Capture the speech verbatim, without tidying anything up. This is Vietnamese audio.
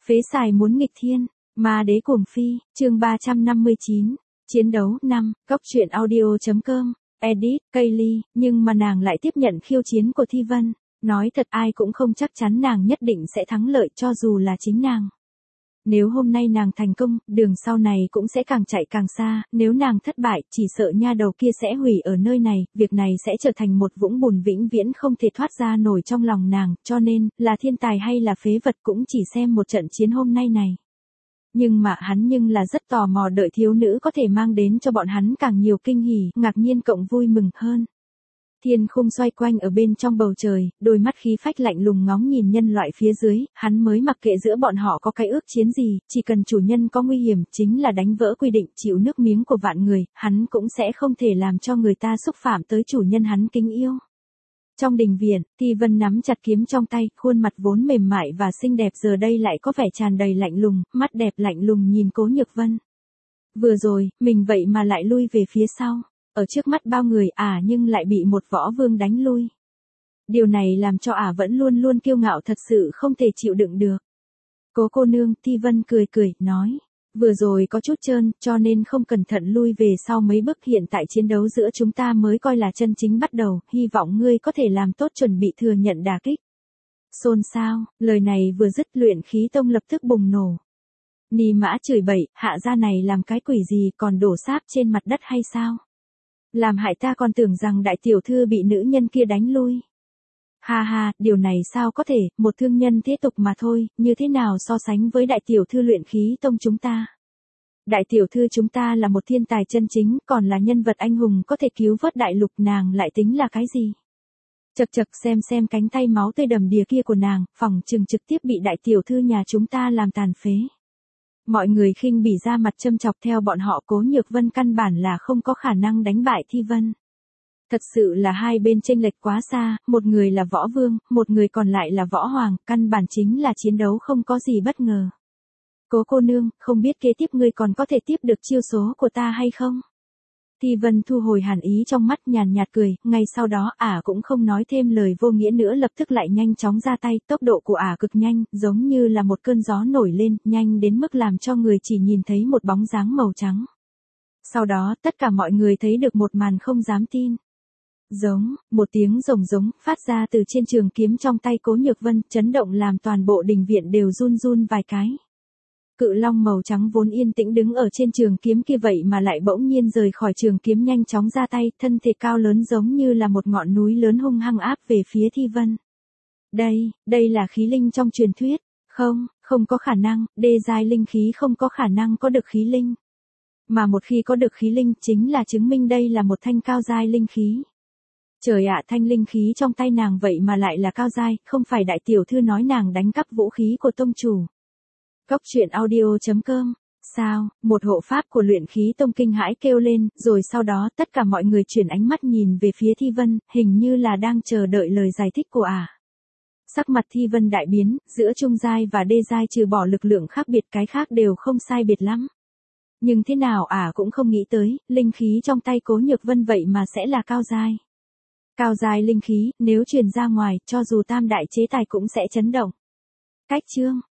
Phế xài muốn nghịch thiên, ma đế cuồng phi, chương ba trăm năm mươi chín, chiến đấu năm, cóc truyện audio.com, edit, Kaylee, nhưng mà nàng lại tiếp nhận khiêu chiến của Thi Vân. Nói thật ai cũng không chắc chắn nàng nhất định sẽ thắng lợi cho dù là chính nàng. Nếu hôm nay nàng thành công, đường sau này cũng sẽ càng chạy càng xa, nếu nàng thất bại, chỉ sợ nha đầu kia sẽ hủy ở nơi này, việc này sẽ trở thành một vũng bùn vĩnh viễn không thể thoát ra nổi trong lòng nàng, cho nên, là thiên tài hay là phế vật cũng chỉ xem một trận chiến hôm nay này. Nhưng mà hắn nhưng là rất tò mò đợi thiếu nữ có thể mang đến cho bọn hắn càng nhiều kinh hỉ, ngạc nhiên cộng vui mừng hơn. Thiên khung xoay quanh ở bên trong bầu trời, đôi mắt khí phách lạnh lùng ngóng nhìn nhân loại phía dưới, hắn mới mặc kệ giữa bọn họ có cái ước chiến gì, chỉ cần chủ nhân có nguy hiểm, chính là đánh vỡ quy định, chịu nước miếng của vạn người, hắn cũng sẽ không thể làm cho người ta xúc phạm tới chủ nhân hắn kính yêu. Trong đình viện, Thi Vân nắm chặt kiếm trong tay, khuôn mặt vốn mềm mại và xinh đẹp giờ đây lại có vẻ tràn đầy lạnh lùng, mắt đẹp lạnh lùng nhìn Cố Nhược Vân. Vừa rồi, mình vậy mà lại lui về phía sau. Ở trước mắt bao người ả nhưng lại bị một võ vương đánh lui. Điều này làm cho ả vẫn luôn luôn kiêu ngạo thật sự không thể chịu đựng được. Cố cô nương, Thi Vân cười cười, nói. Vừa rồi có chút trơn, cho nên không cẩn thận lui về sau mấy bước, hiện tại chiến đấu giữa chúng ta mới coi là chân chính bắt đầu, hy vọng ngươi có thể làm tốt chuẩn bị thừa nhận đả kích. Xôn xao, lời này vừa dứt luyện khí tông lập tức bùng nổ. Ni mã chửi bậy, hạ gia này làm cái quỷ gì còn đổ sáp trên mặt đất hay sao? Làm hại ta còn tưởng rằng đại tiểu thư bị nữ nhân kia đánh lui. Ha ha, điều này sao có thể, một thương nhân thế tục mà thôi, như thế nào so sánh với đại tiểu thư luyện khí tông chúng ta. Đại tiểu thư chúng ta là một thiên tài chân chính, còn là nhân vật anh hùng có thể cứu vớt đại lục, nàng lại tính là cái gì? Chật chật, xem xem cánh tay máu tươi đầm đìa kia của nàng, phòng chừng trực tiếp bị đại tiểu thư nhà chúng ta làm tàn phế. Mọi người khinh bỉ ra mặt châm chọc, theo bọn họ Cố Nhược Vân căn bản là không có khả năng đánh bại Thi Vân. Thật sự là hai bên chênh lệch quá xa, một người là võ vương, một người còn lại là võ hoàng, căn bản chính là chiến đấu không có gì bất ngờ. Cố cô nương, không biết kế tiếp ngươi còn có thể tiếp được chiêu số của ta hay không? Thi Vân thu hồi hàn ý trong mắt, nhàn nhạt cười, ngay sau đó ả cũng không nói thêm lời vô nghĩa nữa, lập tức lại nhanh chóng ra tay, tốc độ của ả cực nhanh, giống như là một cơn gió nổi lên, nhanh đến mức làm cho người chỉ nhìn thấy một bóng dáng màu trắng. Sau đó, tất cả mọi người thấy được một màn không dám tin. Giống, một tiếng rồng giống, phát ra từ trên trường kiếm trong tay Cố Nhược Vân, chấn động làm toàn bộ đình viện đều run run vài cái. Cự long màu trắng vốn yên tĩnh đứng ở trên trường kiếm kia vậy mà lại bỗng nhiên rời khỏi trường kiếm, nhanh chóng ra tay, thân thể cao lớn giống như là một ngọn núi lớn hung hăng áp về phía Thi Vân. Đây, đây là khí linh trong truyền thuyết. Không, không có khả năng, đê giai linh khí không có khả năng có được khí linh. Mà một khi có được khí linh chính là chứng minh đây là một thanh cao giai linh khí. Trời ạ, thanh linh khí trong tay nàng vậy mà lại là cao giai, không phải đại tiểu thư nói nàng đánh cắp vũ khí của tông chủ. Cóc truyện audio.com, sao, một hộ pháp của luyện khí tông kinh hãi kêu lên, rồi sau đó tất cả mọi người chuyển ánh mắt nhìn về phía Thi Vân, hình như là đang chờ đợi lời giải thích của ả. Sắc mặt Thi Vân đại biến, giữa trung giai và đê giai trừ bỏ lực lượng khác biệt cái khác đều không sai biệt lắm. Nhưng thế nào ả cũng không nghĩ tới, linh khí trong tay Cố Nhược Vân vậy mà sẽ là cao giai. Cao giai linh khí, nếu truyền ra ngoài, cho dù tam đại chế tài cũng sẽ chấn động. Cách chương